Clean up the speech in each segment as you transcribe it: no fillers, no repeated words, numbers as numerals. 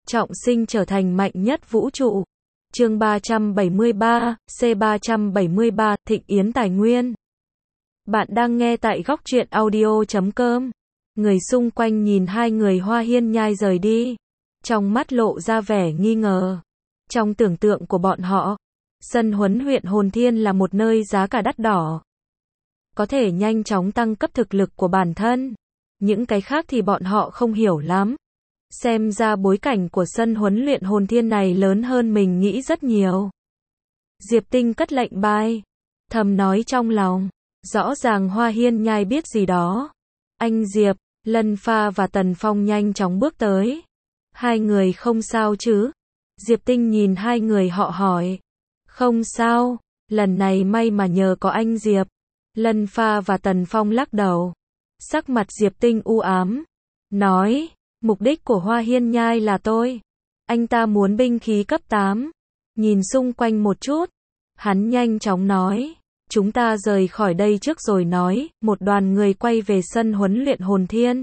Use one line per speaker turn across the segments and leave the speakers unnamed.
trọng sinh trở thành mạnh nhất vũ trụ. Chương 373, C373, Thịnh Yến Tài Nguyên. Bạn đang nghe tại góc truyện audio.com. Người xung quanh nhìn hai người Hoa Hiên Nhai rời đi, trong mắt lộ ra vẻ nghi ngờ. Trong tưởng tượng của bọn họ, sân huấn huyện Hồn Thiên là một nơi giá cả đắt đỏ, có thể nhanh chóng tăng cấp thực lực của bản thân. Những cái khác thì bọn họ không hiểu lắm. Xem ra bối cảnh của sân huấn luyện Hồn Thiên này lớn hơn mình nghĩ rất nhiều. Diệp Tinh cất lệnh bài, thầm nói trong lòng. Rõ ràng Hoa Hiên Nhai biết gì đó. Anh Diệp, Lân Pha và Tần Phong nhanh chóng bước tới. Hai người không sao chứ? Diệp Tinh nhìn hai người họ hỏi. Không sao, lần này may mà nhờ có anh Diệp. Lân Pha và Tần Phong lắc đầu. Sắc mặt Diệp Tinh u ám, nói, mục đích của Hoa Hiên Nhai là tôi. Anh ta muốn binh khí cấp 8. Nhìn xung quanh một chút, hắn nhanh chóng nói, chúng ta rời khỏi đây trước rồi nói. Một đoàn người quay về sân huấn luyện Hồn Thiên.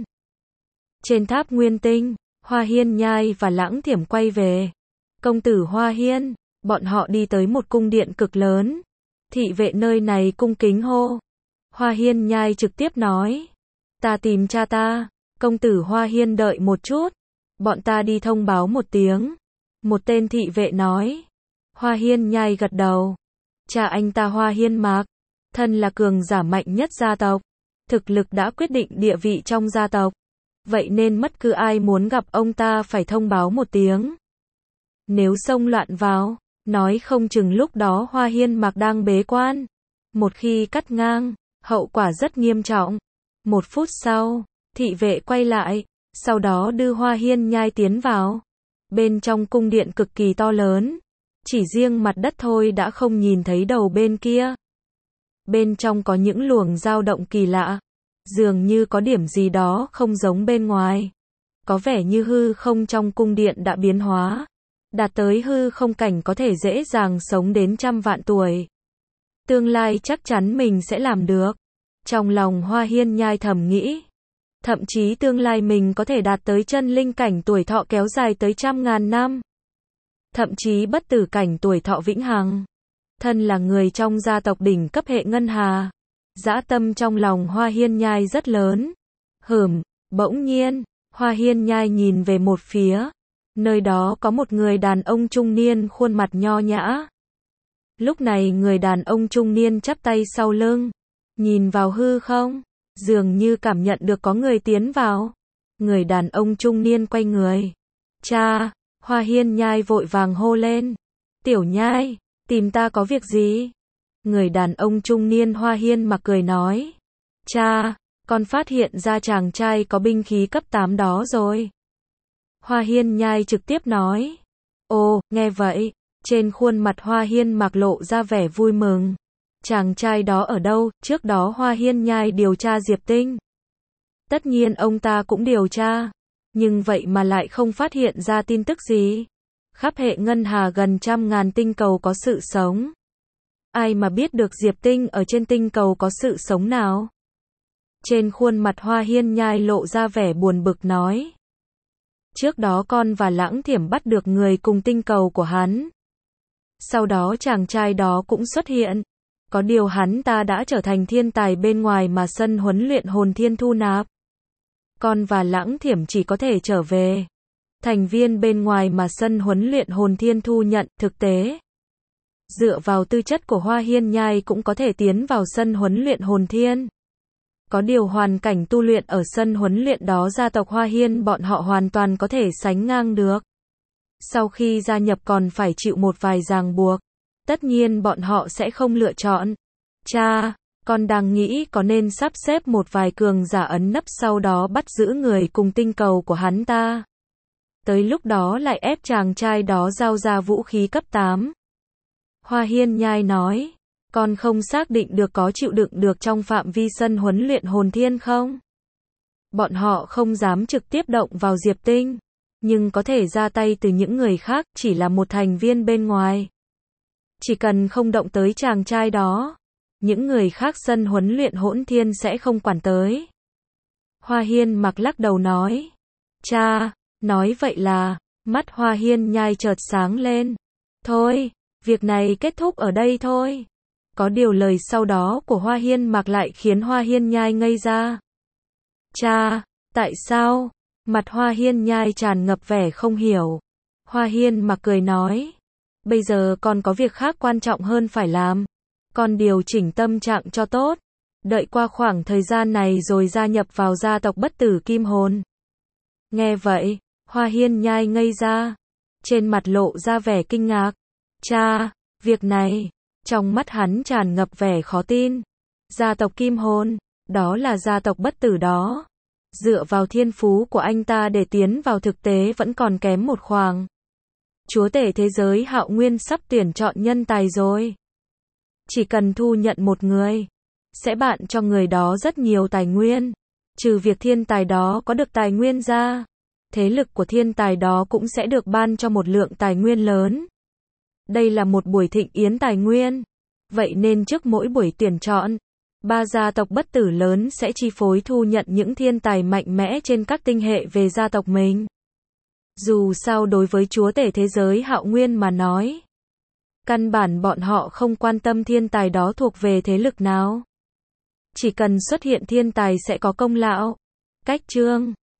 Trên tháp Nguyên Tinh, Hoa Hiên Nhai và Lãng Thiểm quay về. Công tử Hoa Hiên, bọn họ đi tới một cung điện cực lớn. Thị vệ nơi này cung kính hô. Hoa Hiên Nhai trực tiếp nói, ta tìm cha ta. Công tử Hoa Hiên đợi một chút, bọn ta đi thông báo một tiếng. Một tên thị vệ nói. Hoa Hiên Nhai gật đầu. Cha anh ta Hoa Hiên Mạc, thân là cường giả mạnh nhất gia tộc, thực lực đã quyết định địa vị trong gia tộc. Vậy nên bất cứ ai muốn gặp ông ta phải thông báo một tiếng. Nếu xông loạn vào, nói không chừng lúc đó Hoa Hiên Mạc đang bế quan. Một khi cắt ngang, hậu quả rất nghiêm trọng. Một phút sau, thị vệ quay lại, sau đó đưa Hoa Hiên Nhai tiến vào. Bên trong cung điện cực kỳ to lớn, chỉ riêng mặt đất thôi đã không nhìn thấy đầu bên kia. Bên trong có những luồng dao động kỳ lạ, dường như có điểm gì đó không giống bên ngoài. Có vẻ như hư không trong cung điện đã biến hóa, đạt tới hư không cảnh có thể dễ dàng sống đến 100 vạn tuổi. Tương lai chắc chắn mình sẽ làm được. Trong lòng Hoa Hiên Nhai thầm nghĩ. Thậm chí tương lai mình có thể đạt tới chân linh cảnh tuổi thọ kéo dài tới 100.000 năm. Thậm chí bất tử cảnh tuổi thọ vĩnh hằng. Thân là người trong gia tộc đỉnh cấp hệ ngân hà, dã tâm trong lòng Hoa Hiên Nhai rất lớn. Bỗng nhiên, Hoa Hiên Nhai nhìn về một phía. Nơi đó có một người đàn ông trung niên khuôn mặt nho nhã. Lúc này người đàn ông trung niên chắp tay sau lưng, nhìn vào hư không, dường như cảm nhận được có người tiến vào. Người đàn ông trung niên quay người. Cha! Hoa Hiên Nhai vội vàng hô lên. Tiểu Nhai, tìm ta có việc gì? Người đàn ông trung niên Hoa Hiên Mặc cười nói. Cha, con phát hiện ra chàng trai có binh khí cấp 8 đó rồi. Hoa Hiên Nhai trực tiếp nói. Ồ, nghe vậy, trên khuôn mặt Hoa Hiên Mặc lộ ra vẻ vui mừng. Chàng trai đó ở đâu? Trước đó Hoa Hiên Nhai điều tra Diệp Tinh. Tất nhiên ông ta cũng điều tra, nhưng vậy mà lại không phát hiện ra tin tức gì. Khắp hệ ngân hà gần 100.000 tinh cầu có sự sống. Ai mà biết được Diệp Tinh ở trên tinh cầu có sự sống nào? Trên khuôn mặt Hoa Hiên Nhai lộ ra vẻ buồn bực nói. Trước đó con và Lãng Thiểm bắt được người cùng tinh cầu của hắn. Sau đó chàng trai đó cũng xuất hiện. Có điều hắn ta đã trở thành thiên tài bên ngoài mà sân huấn luyện Hồn Thiên thu nạp. Con và Lãng Thiểm chỉ có thể trở về thành viên bên ngoài mà sân huấn luyện Hồn Thiên thu nhận. Thực tế, dựa vào tư chất của Hoa Hiên Nhai cũng có thể tiến vào sân huấn luyện Hồn Thiên. Có điều hoàn cảnh tu luyện ở sân huấn luyện đó gia tộc Hoa Hiên bọn họ hoàn toàn có thể sánh ngang được. Sau khi gia nhập còn phải chịu một vài ràng buộc. Tất nhiên bọn họ sẽ không lựa chọn. Cha, con đang nghĩ có nên sắp xếp một vài cường giả ẩn nấp sau đó bắt giữ người cùng tinh cầu của hắn ta. Tới lúc đó lại ép chàng trai đó giao ra vũ khí cấp 8. Hoa Hiên Nhai nói, con không xác định được có chịu đựng được trong phạm vi sân huấn luyện Hồn Thiên không? Bọn họ không dám trực tiếp động vào Diệp Tinh, nhưng có thể ra tay từ những người khác, chỉ là một thành viên bên ngoài. Chỉ cần không động tới chàng trai đó, những người khác sân huấn luyện Hỗn Thiên sẽ không quản tới. Hoa Hiên Mặc lắc đầu nói. Cha, nói vậy là, Mắt Hoa Hiên Nhai chợt sáng lên. Thôi, việc này kết thúc ở đây thôi. Có điều lời sau đó của Hoa Hiên Mạc lại khiến Hoa Hiên Nhai ngây ra. Cha, tại sao? Mặt Hoa Hiên Nhai tràn ngập vẻ không hiểu. Hoa Hiên Mạc cười nói. Bây giờ con có việc khác quan trọng hơn phải làm. Con điều chỉnh tâm trạng cho tốt. Đợi qua khoảng thời gian này rồi gia nhập vào gia tộc Bất Tử Kim Hồn. Nghe vậy, Hoa Hiên Nhai ngây ra. Trên mặt lộ ra vẻ kinh ngạc. Cha, việc này, trong mắt hắn tràn ngập vẻ khó tin. Gia tộc Kim Hồn, đó là gia tộc bất tử đó. Dựa vào thiên phú của anh ta để tiến vào thực tế vẫn còn kém một khoảng. Chúa tể thế giới Hạo Nguyên sắp tuyển chọn nhân tài rồi. Chỉ cần thu nhận một người, sẽ bạn cho người đó rất nhiều tài nguyên. Trừ việc thiên tài đó có được tài nguyên ra, thế lực của thiên tài đó cũng sẽ được ban cho một lượng tài nguyên lớn. Đây là một buổi thịnh yến tài nguyên. Vậy nên trước mỗi buổi tuyển chọn, 3 gia tộc bất tử lớn sẽ chi phối thu nhận những thiên tài mạnh mẽ trên các tinh hệ về gia tộc mình. Dù sao đối với chúa tể thế giới Hạo Nguyên mà nói, căn bản bọn họ không quan tâm thiên tài đó thuộc về thế lực nào. Chỉ cần xuất hiện thiên tài sẽ có công lão. Cách chương